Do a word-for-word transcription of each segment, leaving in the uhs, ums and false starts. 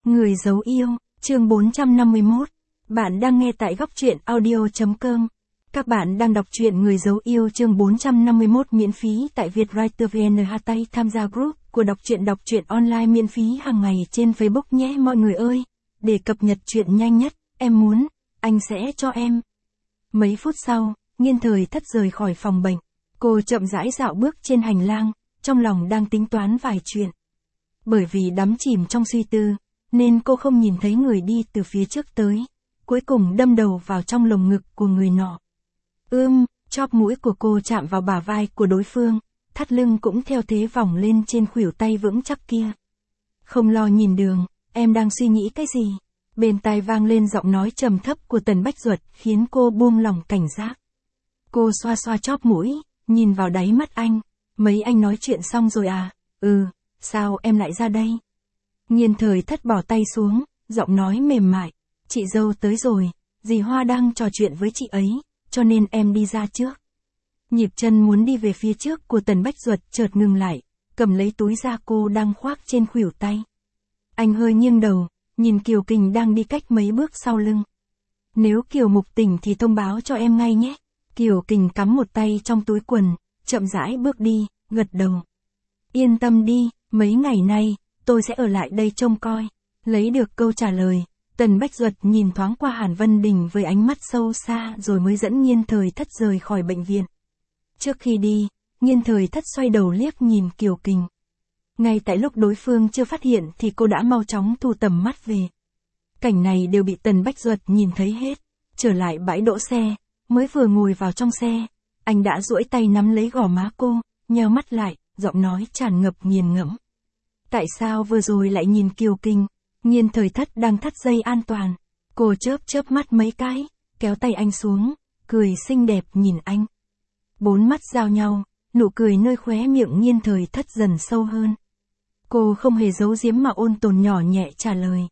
Người giấu yêu, chương bốn trăm năm mươi mốt. Bạn đang nghe tại góc truyện audio.com. Các bạn đang đọc truyện Người giấu yêu chương bốn trăm năm mươi mốt miễn phí tại Vietwriter vê en. Hãy tham gia group của đọc truyện đọc truyện online miễn phí hàng ngày trên Facebook nhé mọi người ơi. Để cập nhật truyện nhanh nhất, em muốn, anh sẽ cho em. Mấy phút sau, Nghiên Thời Thất rời khỏi phòng bệnh. Cô chậm rãi dạo bước trên hành lang, trong lòng đang tính toán vài chuyện. Bởi vì đắm chìm trong suy tư, nên cô không nhìn thấy người đi từ phía trước tới, cuối cùng đâm đầu vào trong lồng ngực của người nọ. Ưm, chóp mũi của cô chạm vào bả vai của đối phương, thắt lưng cũng theo thế vòng lên trên khuỷu tay vững chắc kia. Không lo nhìn đường, em đang suy nghĩ cái gì? Bên tai vang lên giọng nói trầm thấp của Tần Bách Duật khiến cô buông lỏng cảnh giác. Cô xoa xoa chóp mũi, nhìn vào đáy mắt anh. Mấy anh nói chuyện xong rồi à? Ừ, sao em lại ra đây? Nghiên Thời Thất bỏ tay xuống, giọng nói mềm mại. Chị dâu tới rồi, dì Hoa đang trò chuyện với chị ấy, cho nên em đi ra trước. Nhịp chân muốn đi về phía trước của Tần Bách Duật chợt ngừng lại, cầm lấy túi da cô đang khoác trên khuỷu tay. Anh hơi nghiêng đầu, nhìn Kiều Kình đang đi cách mấy bước sau lưng. Nếu Kiều Mục tỉnh thì thông báo cho em ngay nhé. Kiều Kình cắm một tay trong túi quần, chậm rãi bước đi, gật đầu. Yên tâm đi, mấy ngày nay, tôi sẽ ở lại đây trông coi. Lấy được câu trả lời, Tần Bách Duật nhìn thoáng qua Hàn Vân Đình với ánh mắt sâu xa rồi mới dẫn Nghiên Thời Thất rời khỏi bệnh viện. Trước khi đi, Nghiên Thời Thất xoay đầu liếc nhìn Kiều Kình. Ngay tại lúc đối phương chưa phát hiện thì cô đã mau chóng thu tầm mắt về. Cảnh này đều bị Tần Bách Duật nhìn thấy hết. Trở lại bãi đỗ xe, mới vừa ngồi vào trong xe, anh đã duỗi tay nắm lấy gò má cô, nheo mắt lại, giọng nói tràn ngập nghiền ngẫm. Tại sao vừa rồi lại nhìn Kiều Kình? Nghiên Thời Thất đang thắt dây an toàn. Cô chớp chớp mắt mấy cái, kéo tay anh xuống, cười xinh đẹp nhìn anh. Bốn mắt giao nhau, nụ cười nơi khóe miệng Nghiên Thời Thất dần sâu hơn. Cô không hề giấu giếm mà ôn tồn nhỏ nhẹ trả lời.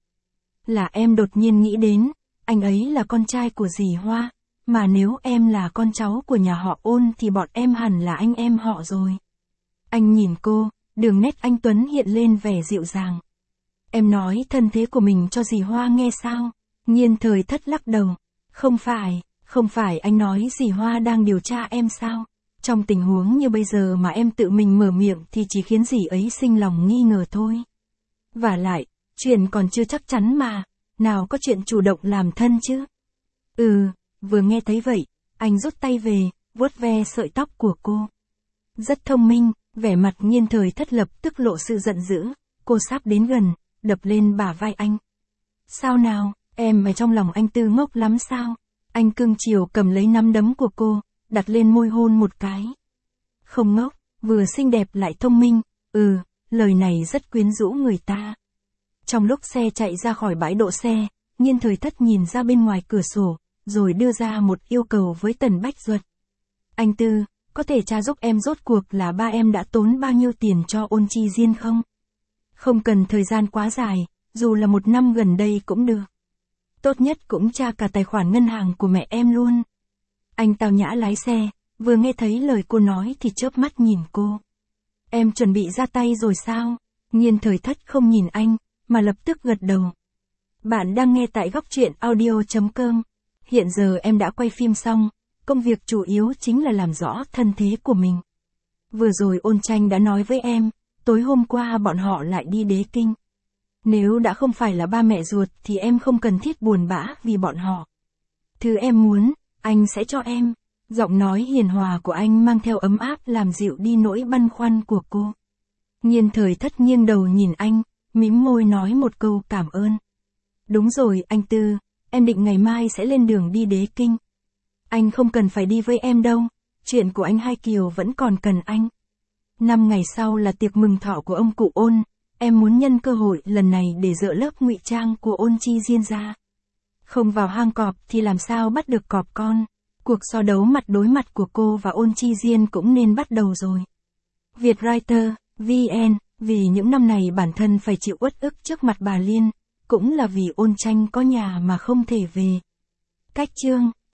Là em đột nhiên nghĩ đến, anh ấy là con trai của dì Hoa, mà nếu em là con cháu của nhà họ Ôn thì bọn em hẳn là anh em họ rồi. Anh nhìn cô, đường nét anh tuấn hiện lên vẻ dịu dàng. Em nói thân thế của mình cho dì Hoa nghe sao? Nghiên Thời Thất lắc đầu. Không phải, không phải anh nói dì Hoa đang điều tra em sao? Trong tình huống như bây giờ mà em tự mình mở miệng thì chỉ khiến dì ấy sinh lòng nghi ngờ thôi. Và lại, chuyện còn chưa chắc chắn mà, nào có chuyện chủ động làm thân chứ? Ừ, vừa nghe thấy vậy, anh rút tay về, vuốt ve sợi tóc của cô. Rất thông minh, vẻ mặt Nghiên Thời Thất lập tức lộ sự giận dữ, cô sắp đến gần, đập lên bả vai anh. Sao nào, em ở trong lòng anh Tư ngốc lắm sao? Anh cưng chiều cầm lấy nắm đấm của cô, đặt lên môi hôn một cái. Không ngốc, vừa xinh đẹp lại thông minh, ừ, lời này rất quyến rũ người ta. Trong lúc xe chạy ra khỏi bãi đỗ xe, Nghiên Thời Thất nhìn ra bên ngoài cửa sổ, rồi đưa ra một yêu cầu với Tần Bách Duật. Anh Tư, có thể tra giúp em rốt cuộc là ba em đã tốn bao nhiêu tiền cho Ôn Chi Diên không? Không cần thời gian quá dài, dù là một năm gần đây cũng được. Tốt nhất cũng tra cả tài khoản ngân hàng của mẹ em luôn. Anh tao nhã lái xe, vừa nghe thấy lời cô nói thì chớp mắt nhìn cô. Em chuẩn bị ra tay rồi sao? Nghiên Thời Thất không nhìn anh, mà lập tức gật đầu. Bạn đang nghe tại góc truyện audio.com. Hiện giờ em đã quay phim xong, công việc chủ yếu chính là làm rõ thân thế của mình. Vừa rồi Ôn Tranh đã nói với em, tối hôm qua bọn họ lại đi Đế Kinh. Nếu đã không phải là ba mẹ ruột thì em không cần thiết buồn bã vì bọn họ. Thứ em muốn, anh sẽ cho em. Giọng nói hiền hòa của anh mang theo ấm áp làm dịu đi nỗi băn khoăn của cô. Nghiên Thời Thất nghiêng đầu nhìn anh, mím môi nói một câu cảm ơn. Đúng rồi anh Tư, em định ngày mai sẽ lên đường đi Đế Kinh. Anh không cần phải đi với em đâu, chuyện của anh Hai Kiều vẫn còn cần anh. Năm ngày sau là tiệc mừng thọ của ông cụ Ôn, em muốn nhân cơ hội lần này để dỡ lớp ngụy trang của Ôn Chi Diên ra. Không vào hang cọp thì làm sao bắt được cọp con. Cuộc so đấu mặt đối mặt của cô và Ôn Chi Diên cũng nên bắt đầu rồi. Vietwriter, vê en, vì những năm này bản thân phải chịu uất ức trước mặt bà Liên, cũng là vì Ôn Tranh có nhà mà không thể về. Cách chương